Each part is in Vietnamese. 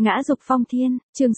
Ngã dục phong thiên, chương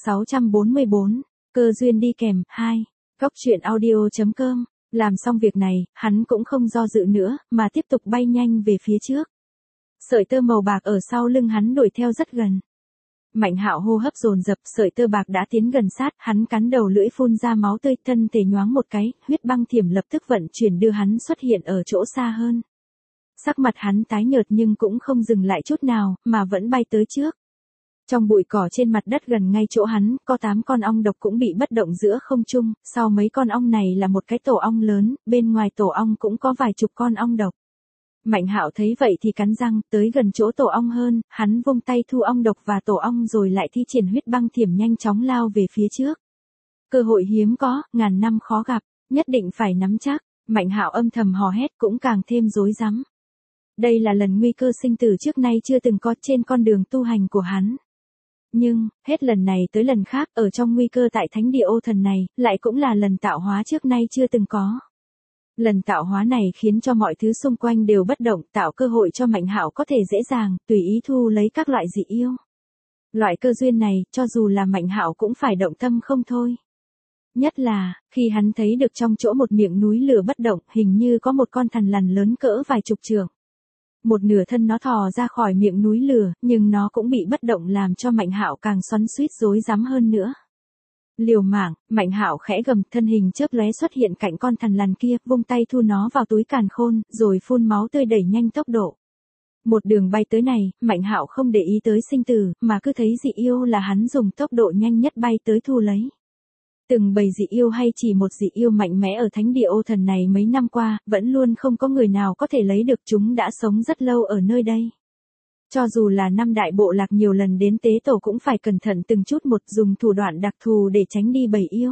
644, cơ duyên đi kèm, 2. Góc truyện audio.com. Làm xong việc này, hắn cũng không do dự nữa, mà tiếp tục bay nhanh về phía trước. Sợi tơ màu bạc ở sau lưng hắn đuổi theo rất gần. Mạnh Hạo hô hấp dồn dập, sợi tơ bạc đã tiến gần sát, hắn cắn đầu lưỡi phun ra máu tươi, thân thể nhoáng một cái, huyết băng thiểm lập tức vận chuyển đưa hắn xuất hiện ở chỗ xa hơn. Sắc mặt hắn tái nhợt nhưng cũng không dừng lại chút nào, mà vẫn bay tới trước. Trong bụi cỏ trên mặt đất gần ngay chỗ hắn, có 8 con ong độc cũng bị bất động giữa không trung, sau mấy con ong này là một cái tổ ong lớn, bên ngoài tổ ong cũng có vài chục con ong độc. Mạnh Hạo thấy vậy thì cắn răng, tới gần chỗ tổ ong hơn, hắn vung tay thu ong độc và tổ ong rồi lại thi triển huyết băng thiểm nhanh chóng lao về phía trước. Cơ hội hiếm có, ngàn năm khó gặp, nhất định phải nắm chắc, Mạnh Hạo âm thầm hò hét cũng càng thêm rối rắm. Đây là lần nguy cơ sinh tử trước nay chưa từng có trên con đường tu hành của hắn. Nhưng, hết lần này tới lần khác, ở trong nguy cơ tại thánh địa ô thần này, lại cũng là lần tạo hóa trước nay chưa từng có. Lần tạo hóa này khiến cho mọi thứ xung quanh đều bất động, tạo cơ hội cho Mạnh Hạo có thể dễ dàng, tùy ý thu lấy các loại dị yêu. Loại cơ duyên này, cho dù là Mạnh Hạo cũng phải động tâm không thôi. Nhất là, khi hắn thấy được trong chỗ một miệng núi lửa bất động, hình như có một con thằn lằn lớn cỡ vài chục trượng. Một nửa thân nó thò ra khỏi miệng núi lửa, nhưng nó cũng bị bất động làm cho Mạnh Hạo càng xoắn xuýt rối rắm hơn nữa. Liều mạng, Mạnh Hạo khẽ gầm, thân hình chớp lóe xuất hiện cạnh con thằn lằn kia, vung tay thu nó vào túi càn khôn, rồi phun máu tươi đẩy nhanh tốc độ. Một đường bay tới này, Mạnh Hạo không để ý tới sinh tử, mà cứ thấy dị yêu là hắn dùng tốc độ nhanh nhất bay tới thu lấy. Từng bầy dị yêu hay chỉ một dị yêu mạnh mẽ ở thánh địa ô thần này mấy năm qua, vẫn luôn không có người nào có thể lấy được, chúng đã sống rất lâu ở nơi đây. Cho dù là 5 đại bộ lạc nhiều lần đến tế tổ cũng phải cẩn thận từng chút một, dùng thủ đoạn đặc thù để tránh đi bầy yêu.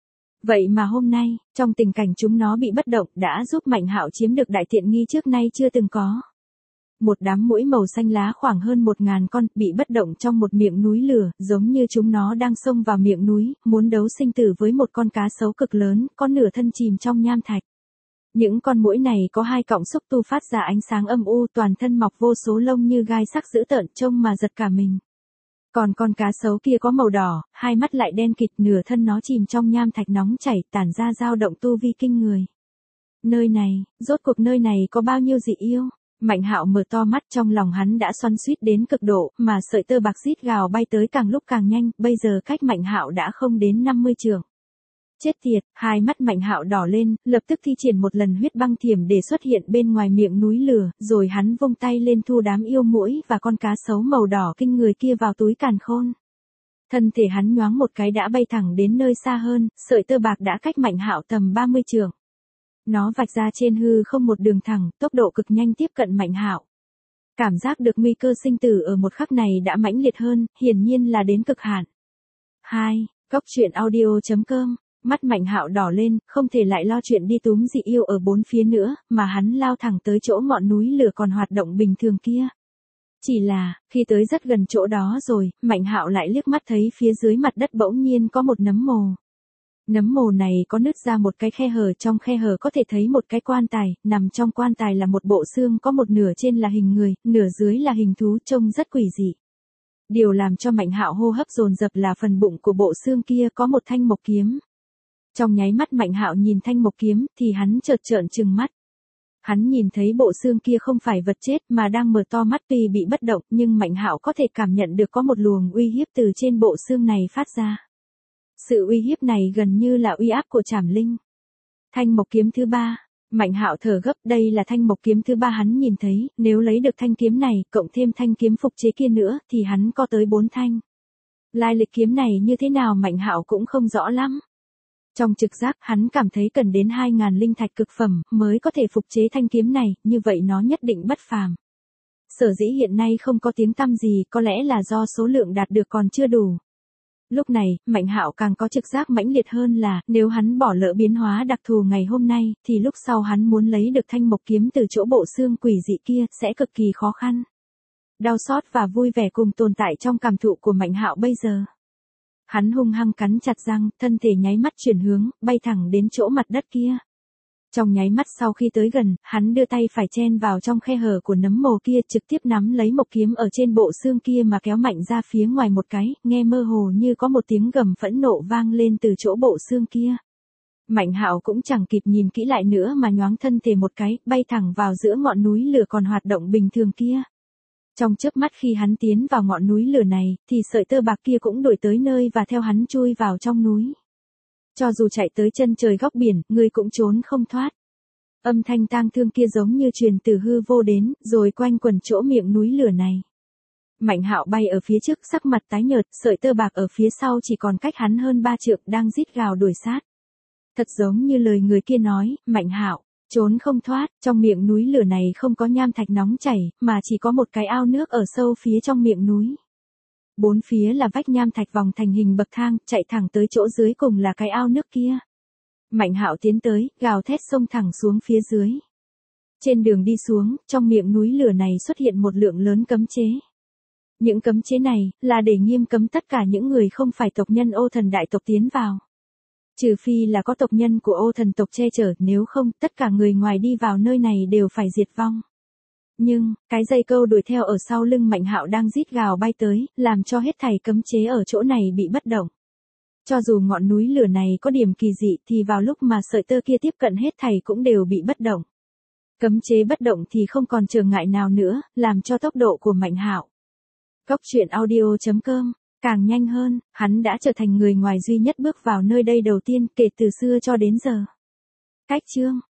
Vậy mà hôm nay, trong tình cảnh chúng nó bị bất động đã giúp Mạnh Hạo chiếm được đại tiện nghi trước nay chưa từng có. Một đám muỗi màu xanh lá khoảng hơn 1000 con, bị bất động trong một miệng núi lửa, giống như chúng nó đang xông vào miệng núi, muốn đấu sinh tử với một con cá sấu cực lớn, có nửa thân chìm trong nham thạch. Những con muỗi này có 2 cọng xúc tu phát ra ánh sáng âm u, toàn thân mọc vô số lông như gai sắc dữ tợn, trông mà giật cả mình. Còn con cá sấu kia có màu đỏ, 2 mắt lại đen kịt, nửa thân nó chìm trong nham thạch nóng chảy, tản ra dao động tu vi kinh người. Nơi này, rốt cuộc nơi này có bao nhiêu dị yêu? Mạnh Hạo mở to mắt, trong lòng hắn đã xoắn xuýt đến cực độ, mà sợi tơ bạc rít gào bay tới càng lúc càng nhanh, bây giờ cách Mạnh Hạo đã không đến 50 trượng. Chết tiệt, 2 mắt Mạnh Hạo đỏ lên, lập tức thi triển một lần huyết băng thiểm để xuất hiện bên ngoài miệng núi lửa, rồi hắn vung tay lên thu đám yêu muỗi và con cá sấu màu đỏ kinh người kia vào túi càn khôn. Thân thể hắn nhoáng một cái đã bay thẳng đến nơi xa hơn, sợi tơ bạc đã cách Mạnh Hạo tầm 30 trượng. Nó vạch ra trên hư không một đường thẳng, tốc độ cực nhanh tiếp cận Mạnh Hạo. Cảm giác được nguy cơ sinh tử ở một khắc này đã mãnh liệt hơn, hiển nhiên là đến cực hạn. 2. Góc truyện audio.com. Mắt Mạnh Hạo đỏ lên, không thể lại lo chuyện đi túm dị yêu ở bốn phía nữa, mà hắn lao thẳng tới chỗ ngọn núi lửa còn hoạt động bình thường kia. Chỉ là, khi tới rất gần chỗ đó rồi, Mạnh Hạo lại liếc mắt thấy phía dưới mặt đất bỗng nhiên có một nấm mồ. Nấm mồ này có nứt ra một cái khe hở, trong khe hở có thể thấy một cái quan tài, nằm trong quan tài là một bộ xương, có một nửa trên là hình người, nửa dưới là hình thú, trông rất quỷ dị. Điều làm cho Mạnh Hạo hô hấp dồn dập là phần bụng của bộ xương kia có một thanh mộc kiếm. Trong nháy mắt Mạnh Hạo nhìn thanh mộc kiếm thì hắn chợt trợn trừng mắt. Hắn nhìn thấy bộ xương kia không phải vật chết mà đang mở to mắt, tuy bị bất động nhưng Mạnh Hạo có thể cảm nhận được có một luồng uy hiếp từ trên bộ xương này phát ra. Sự uy hiếp này gần như là uy áp của Trảm Linh. Thanh mộc kiếm thứ 3, Mạnh Hạo thở gấp, đây là thanh mộc kiếm thứ 3 hắn nhìn thấy, nếu lấy được thanh kiếm này, cộng thêm thanh kiếm phục chế kia nữa thì hắn có tới 4 thanh. Lai lịch kiếm này như thế nào Mạnh Hạo cũng không rõ lắm. Trong trực giác, hắn cảm thấy cần đến 2000 linh thạch cực phẩm mới có thể phục chế thanh kiếm này, như vậy nó nhất định bất phàm. Sở dĩ hiện nay không có tiếng tăm gì, có lẽ là do số lượng đạt được còn chưa đủ. Lúc này, Mạnh Hạo càng có trực giác mãnh liệt hơn là, nếu hắn bỏ lỡ biến hóa đặc thù ngày hôm nay, thì lúc sau hắn muốn lấy được thanh mộc kiếm từ chỗ bộ xương quỷ dị kia, sẽ cực kỳ khó khăn. Đau xót và vui vẻ cùng tồn tại trong cảm thụ của Mạnh Hạo bây giờ. Hắn hung hăng cắn chặt răng, thân thể nháy mắt chuyển hướng, bay thẳng đến chỗ mặt đất kia. Trong nháy mắt sau khi tới gần, hắn đưa tay phải chen vào trong khe hở của nấm mồ kia, trực tiếp nắm lấy mộc kiếm ở trên bộ xương kia mà kéo mạnh ra phía ngoài một cái, nghe mơ hồ như có một tiếng gầm phẫn nộ vang lên từ chỗ bộ xương kia. Mạnh Hạo cũng chẳng kịp nhìn kỹ lại nữa mà nhoáng thân thể một cái, bay thẳng vào giữa ngọn núi lửa còn hoạt động bình thường kia. Trong chớp mắt khi hắn tiến vào ngọn núi lửa này, thì sợi tơ bạc kia cũng đuổi tới nơi và theo hắn chui vào trong núi. Cho dù chạy tới chân trời góc biển, ngươi cũng trốn không thoát. Âm thanh tang thương kia giống như truyền từ hư vô đến, rồi quanh quẩn chỗ miệng núi lửa này. Mạnh Hạo bay ở phía trước, sắc mặt tái nhợt, sợi tơ bạc ở phía sau chỉ còn cách hắn hơn 3 trượng, đang rít gào đuổi sát. Thật giống như lời người kia nói, Mạnh Hạo, trốn không thoát, trong miệng núi lửa này không có nham thạch nóng chảy, mà chỉ có một cái ao nước ở sâu phía trong miệng núi. Bốn phía là vách nham thạch vòng thành hình bậc thang, chạy thẳng tới chỗ dưới cùng là cái ao nước kia. Mạnh Hạo tiến tới, gào thét xông thẳng xuống phía dưới. Trên đường đi xuống, trong miệng núi lửa này xuất hiện một lượng lớn cấm chế. Những cấm chế này, là để nghiêm cấm tất cả những người không phải tộc nhân Ô Thần đại tộc tiến vào. Trừ phi là có tộc nhân của Ô Thần tộc che chở, nếu không, tất cả người ngoài đi vào nơi này đều phải diệt vong. Nhưng, cái dây câu đuổi theo ở sau lưng Mạnh Hạo đang rít gào bay tới, làm cho hết thảy cấm chế ở chỗ này bị bất động. Cho dù ngọn núi lửa này có điểm kỳ dị thì vào lúc mà sợi tơ kia tiếp cận hết thảy cũng đều bị bất động. Cấm chế bất động thì không còn trở ngại nào nữa, làm cho tốc độ của Mạnh Hạo. Cốc.audio.com càng nhanh hơn, hắn đã trở thành người ngoài duy nhất bước vào nơi đây đầu tiên kể từ xưa cho đến giờ. Cách chương